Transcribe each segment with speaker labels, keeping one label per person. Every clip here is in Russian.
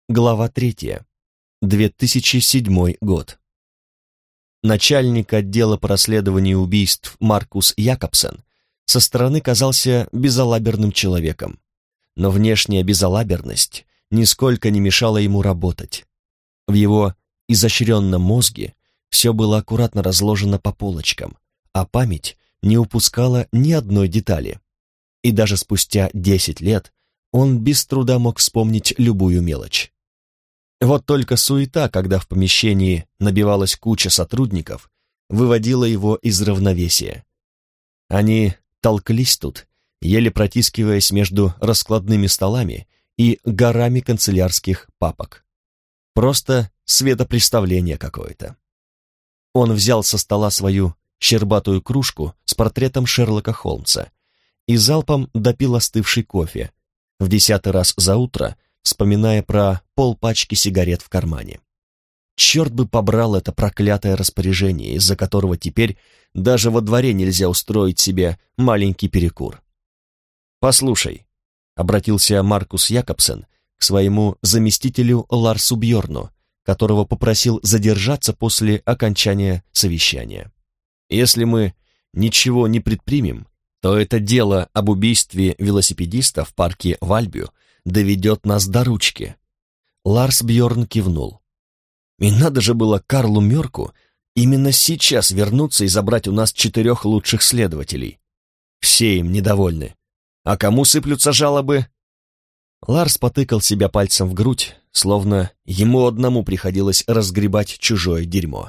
Speaker 1: Глава 3. 2007 год. Начальник отдела по расследованию убийств Маркус Якобсен со стороны казался безалаберным человеком, но внешняя безалаберность нисколько не мешала ему работать. В его изощренном мозге все было аккуратно разложено по полочкам, а память не упускала ни одной детали. И даже спустя 10 лет он без труда мог вспомнить любую мелочь. Вот только суета, когда в помещении набивалась куча сотрудников, выводила его из равновесия. Они толклись тут, еле протискиваясь между раскладными столами и горами канцелярских папок. Просто светопреставление какое-то. Он взял со стола свою щербатую кружку с портретом Шерлока Холмса и залпом допил остывший кофе, в 10-й раз за утро вспоминая про полпачки сигарет в кармане. Черт бы побрал это проклятое распоряжение, из-за которого теперь даже во дворе нельзя устроить себе маленький перекур. «Послушай», — обратился Маркус Якобсен к своему заместителю Ларсу Бьорну, которого попросил задержаться после окончания совещания. «Если мы ничего не предпримем, то это дело об убийстве велосипедиста в парке Вальбю доведет нас до ручки». Ларс Бьорн кивнул. «И надо же было Карлу Мёрку именно сейчас вернуться и забрать у нас 4 лучших следователей. Все им недовольны. А кому сыплются жалобы?» Ларс потыкал себя пальцем в грудь, словно ему одному приходилось разгребать чужое дерьмо.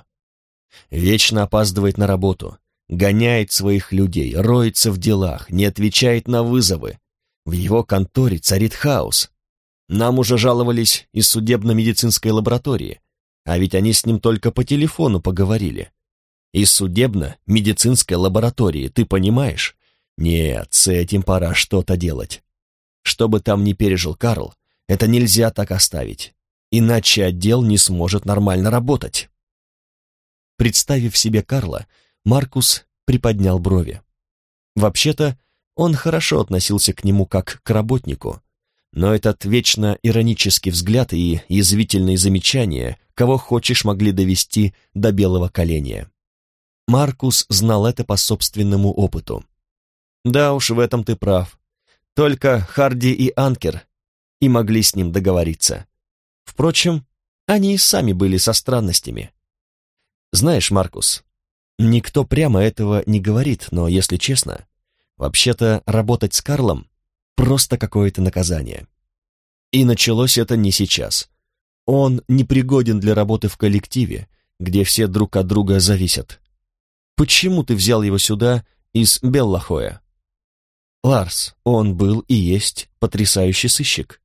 Speaker 1: Вечно опаздывает на работу, гоняет своих людей, роется в делах, не отвечает на вызовы. В его конторе царит хаос. Нам уже жаловались из судебно-медицинской лаборатории, а ведь они с ним только по телефону поговорили. Из судебно-медицинской лаборатории, ты понимаешь? Нет, с этим пора что-то делать. Что бы там ни пережил Карл, это нельзя так оставить, иначе отдел не сможет нормально работать. Представив себе Карла, Маркус приподнял брови. Вообще-то, он хорошо относился к нему как к работнику, но этот вечно иронический взгляд и язвительные замечания, кого хочешь, могли довести до белого коленя. Маркус знал это по собственному опыту. Да уж, в этом ты прав. Только Харди и Анкер и могли с ним договориться. Впрочем, они и сами были со странностями. Знаешь, Маркус, никто прямо этого не говорит, но, если честно, вообще-то работать с Карлом — просто какое-то наказание. И началось это не сейчас. Он непригоден для работы в коллективе, где все друг от друга зависят. Почему ты взял его сюда из Беллахоя? Ларс, он был и есть потрясающий сыщик.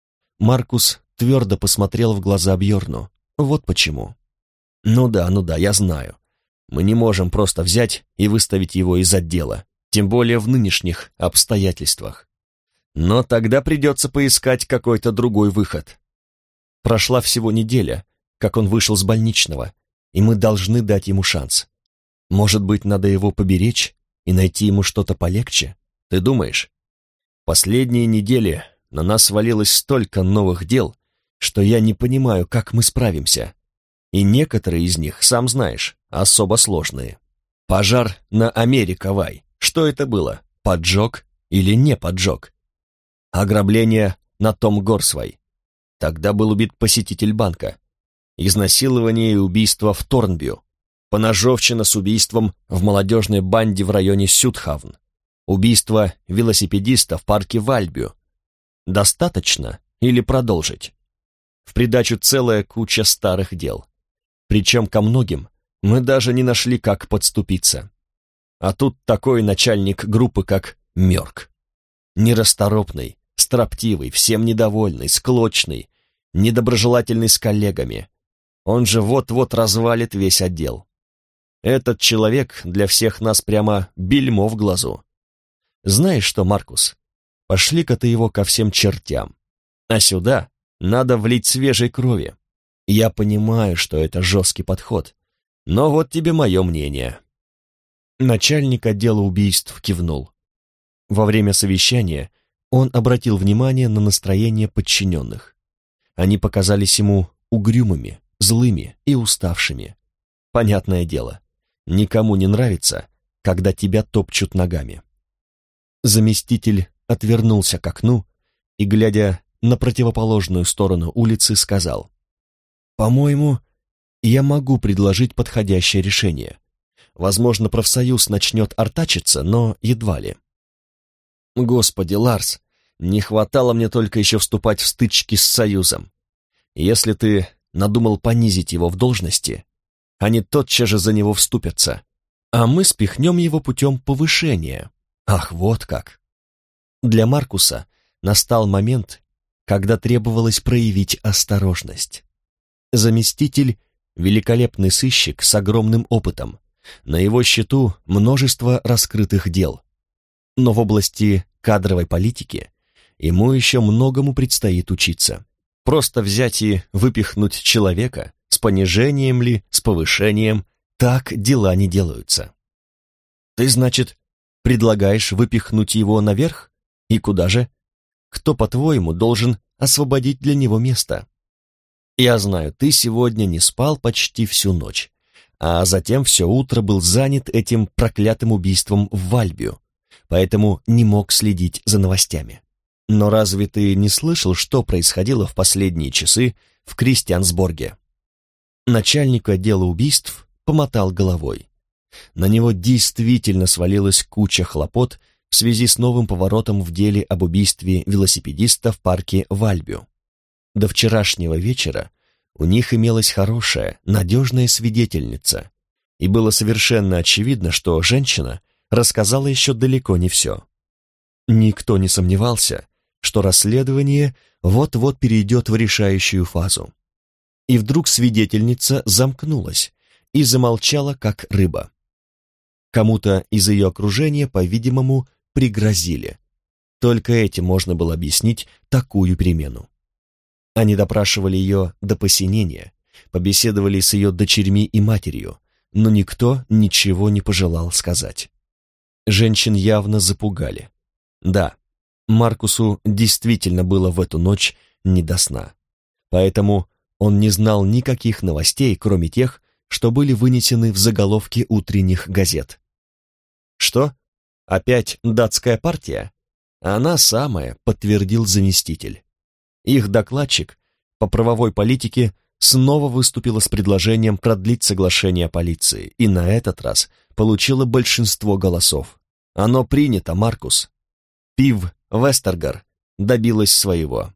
Speaker 1: Маркус твердо посмотрел в глаза Бьорну. Вот почему. Ну да, я знаю. Мы не можем просто взять и выставить его из отдела, тем более в нынешних обстоятельствах. Но тогда придется поискать какой-то другой выход. Прошла всего неделя, как он вышел с больничного, и мы должны дать ему шанс. Может быть, надо его поберечь и найти ему что-то полегче? Ты думаешь? Последние недели на нас свалилось столько новых дел, что я не понимаю, как мы справимся. И некоторые из них, сам знаешь, особо сложные. Пожар на Америка-Вай. Что это было? Поджог или не поджог? Ограбление на Том Горсвай. Тогда был убит посетитель банка. Изнасилование и убийство в Торнбю. Поножовщина с убийством в молодежной банде в районе Сюдхавн. Убийство велосипедиста в парке Вальбю. Достаточно или продолжить? В придачу целая куча старых дел. Причем ко многим мы даже не нашли, как подступиться. А тут такой начальник группы, как Мёрк. Нерасторопный, строптивый, всем недовольный, склочный, недоброжелательный с коллегами. Он же вот-вот развалит весь отдел. Этот человек для всех нас прямо бельмо в глазу. Знаешь что, Маркус, пошли-ка ты его ко всем чертям. А сюда надо влить свежей крови. Я понимаю, что это жесткий подход, но вот тебе мое мнение. Начальник отдела убийств кивнул. Во время совещания он обратил внимание на настроение подчиненных. они показались ему угрюмыми, злыми и уставшими. Понятное дело, никому не нравится, когда тебя топчут ногами. Заместитель отвернулся к окну и, глядя на противоположную сторону улицы, сказал: «По-моему, я могу предложить подходящее решение. Возможно, профсоюз начнет артачиться, но едва ли». «Господи, Ларс, не хватало мне только еще вступать в стычки с союзом. Если ты надумал понизить его в должности, они тотчас же за него вступятся, а мы спихнем его путем повышения». Ах, вот как! Для Маркуса настал момент, когда требовалось проявить осторожность. Заместитель — великолепный сыщик с огромным опытом. На его счету множество раскрытых дел. Но в области кадровой политики ему еще многому предстоит учиться. Просто взять и выпихнуть человека, с понижением ли, с повышением, так дела не делаются. Ты, значит, предлагаешь выпихнуть его наверх? И куда же? Кто, по-твоему, должен освободить для него место? Я знаю, ты сегодня не спал почти всю ночь, а затем все утро был занят этим проклятым убийством в Вальбию, поэтому не мог следить за новостями. Но разве ты не слышал, что происходило в последние часы в Кристиансборге? Начальник отдела убийств помотал головой. На него действительно свалилась куча хлопот в связи с новым поворотом в деле об убийстве велосипедиста в парке Вальбию. До вчерашнего вечера у них имелась хорошая, надежная свидетельница, и было совершенно очевидно, что женщина рассказала еще далеко не все. Никто не сомневался, что расследование вот-вот перейдет в решающую фазу. И вдруг свидетельница замкнулась и замолчала, как рыба. Кому-то из ее окружения, по-видимому, пригрозили. Только этим можно было объяснить такую перемену. Они допрашивали ее до посинения, побеседовали с ее дочерьми и матерью, но никто ничего не пожелал сказать. Женщин явно запугали. Да, Маркусу действительно было в эту ночь не до сна, поэтому он не знал никаких новостей, кроме тех, что были вынесены в заголовки утренних газет. «Что? Опять датская партия?» «Она самая», — подтвердил заместитель. Их докладчик по правовой политике снова выступила с предложением продлить соглашение о полиции, и на этот раз получила большинство голосов. Оно принято, Маркус. Пив Вестергар добилась своего.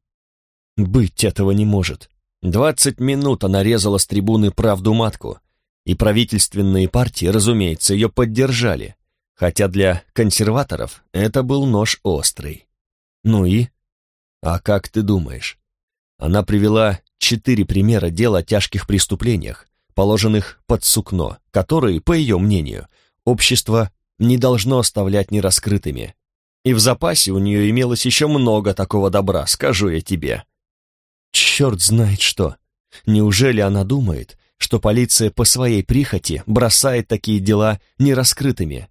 Speaker 1: Быть этого не может. 20 минут она резала с трибуны правду матку, и правительственные партии, разумеется, ее поддержали, хотя для консерваторов это был нож острый. Ну и? А как ты думаешь? Она привела 4 примера дел о тяжких преступлениях, положенных под сукно, которые, по ее мнению, общество не должно оставлять нераскрытыми. И в запасе у нее имелось еще много такого добра, скажу я тебе. Черт знает что. Неужели она думает, что полиция по своей прихоти бросает такие дела нераскрытыми?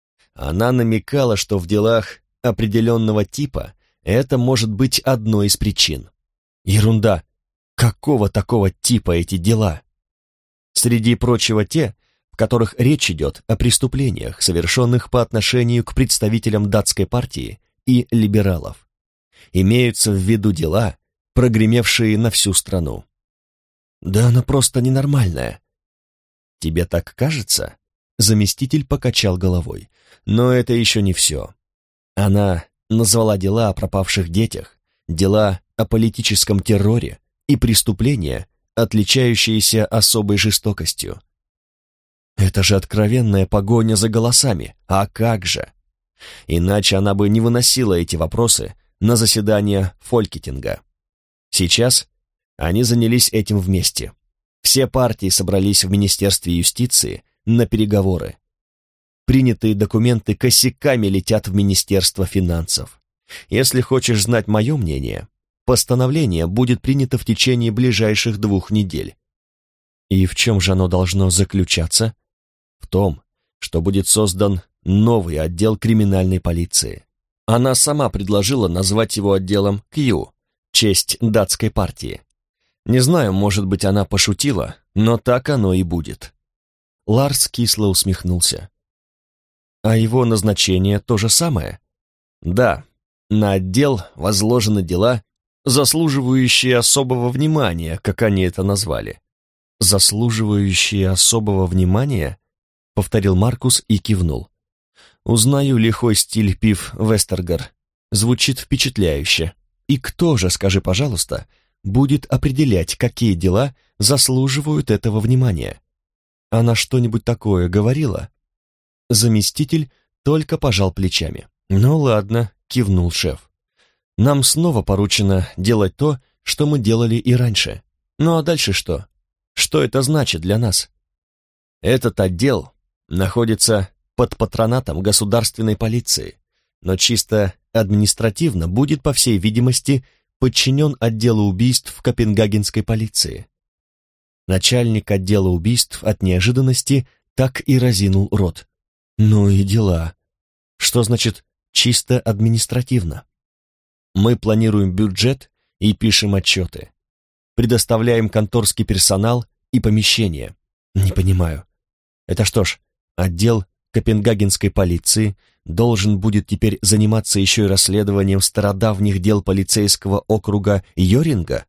Speaker 1: Она намекала, что в делах определенного типа это может быть одной из причин. Ерунда. Какого такого типа эти дела? Среди прочего те, в которых речь идет о преступлениях, совершенных по отношению к представителям датской партии и либералов. Имеются в виду дела, прогремевшие на всю страну. Да она просто ненормальная. Тебе так кажется? Заместитель покачал головой. Но это еще не все. Она назвала дела о пропавших детях, дела о политическом терроре и преступления, отличающиеся особой жестокостью. Это же откровенная погоня за голосами, а как же? Иначе она бы не выносила эти вопросы на заседание Фолькетинга. Сейчас они занялись этим вместе. Все партии собрались в Министерстве юстиции на переговоры. Принятые документы косяками летят в Министерство финансов. Если хочешь знать мое мнение, постановление будет принято в течение ближайших 2 недель. И в чем же оно должно заключаться? В том, что будет создан новый отдел криминальной полиции. Она сама предложила назвать его отделом Q, честь датской партии. Не знаю, может быть, она пошутила, но так оно и будет. Ларс кисло усмехнулся. А его назначение то же самое? Да, на отдел возложены дела, заслуживающие особого внимания, как они это назвали. «Заслуживающие особого внимания?» — повторил Маркус и кивнул. «Узнаю лихой стиль пив Вестергар. Звучит впечатляюще. И кто же, скажи, пожалуйста, будет определять, какие дела заслуживают этого внимания? Она что-нибудь такое говорила?» Заместитель только пожал плечами. «Ну ладно», — кивнул шеф. «Нам снова поручено делать то, что мы делали и раньше. Ну а дальше что? Что это значит для нас?» «Этот отдел находится под патронатом государственной полиции, но чисто административно будет, по всей видимости, подчинен отделу убийств Копенгагенской полиции». Начальник отдела убийств от неожиданности так и разинул рот. «Ну и дела. Что значит чисто административно?» «Мы планируем бюджет и пишем отчеты. Предоставляем конторский персонал и помещения». «Не понимаю. Это что ж, отдел Копенгагенской полиции должен будет теперь заниматься еще и расследованием стародавних дел полицейского округа Йоринга?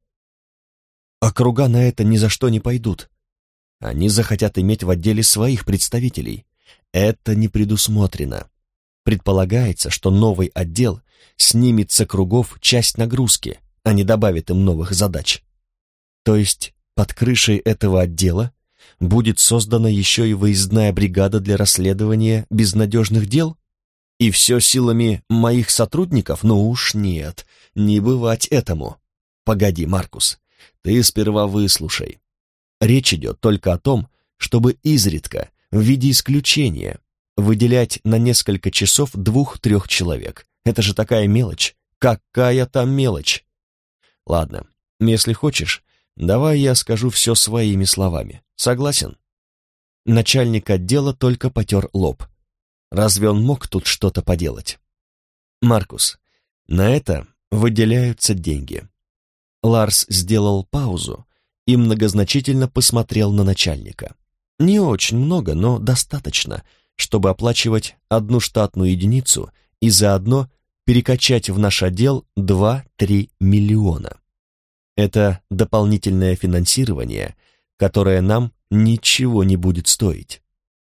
Speaker 1: Округа на это ни за что не пойдут. Они захотят иметь в отделе своих представителей. Это не предусмотрено. Предполагается, что новый отдел снимет с округов часть нагрузки, а не добавит им новых задач. То есть под крышей этого отдела будет создана еще и выездная бригада для расследования безнадежных дел? И все силами моих сотрудников? Ну уж нет, не бывать этому. Погоди, Маркус, ты сперва выслушай. Речь идет только о том, чтобы изредка, в виде исключения, выделять на несколько часов 2-3 человек. Это же такая мелочь. Какая там мелочь? Ладно, если хочешь, давай я скажу все своими словами. Согласен?» Начальник отдела только потер лоб. Разве он мог тут что-то поделать? «Маркус, на это выделяются деньги». Ларс сделал паузу и многозначительно посмотрел на начальника. «Не очень много, но достаточно, чтобы оплачивать одну штатную единицу и заодно перекачать в наш отдел 2-3 миллиона. Это дополнительное финансирование, которое нам ничего не будет стоить».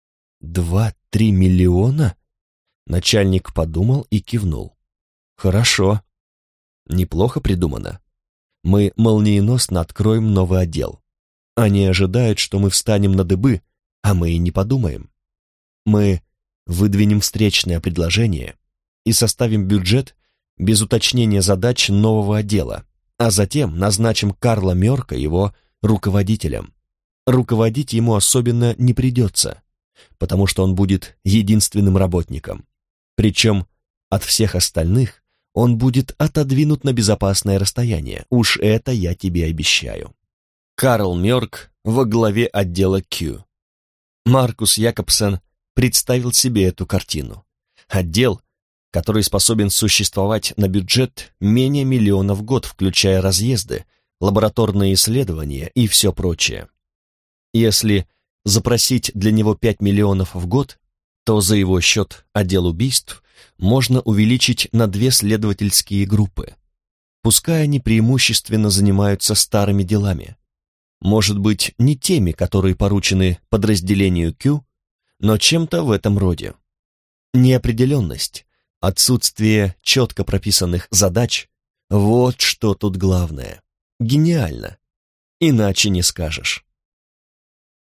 Speaker 1: 2-3 миллиона? Начальник подумал и кивнул. «Хорошо. Неплохо придумано. Мы молниеносно откроем новый отдел. Они ожидают, что мы встанем на дыбы, а мы и не подумаем. Мы выдвинем встречное предложение и составим бюджет без уточнения задач нового отдела, а затем назначим Карла Мёрка его руководителем. Руководить ему особенно не придется, потому что он будет единственным работником. Причем от всех остальных он будет отодвинут на безопасное расстояние, уж это я тебе обещаю. Карл Мёрк во главе отдела Q. Маркус Якобсен представил себе эту картину. Отдел, который способен существовать на бюджет менее миллиона в год, включая разъезды, лабораторные исследования и все прочее. Если запросить для него 5 миллионов в год, то за его счет отдел убийств можно увеличить на 2 следовательские группы. Пускай они преимущественно занимаются старыми делами. Может быть, не теми, которые поручены подразделению Q, но чем-то в этом роде. Неопределенность, отсутствие четко прописанных задач — вот что тут главное. Гениально. Иначе не скажешь.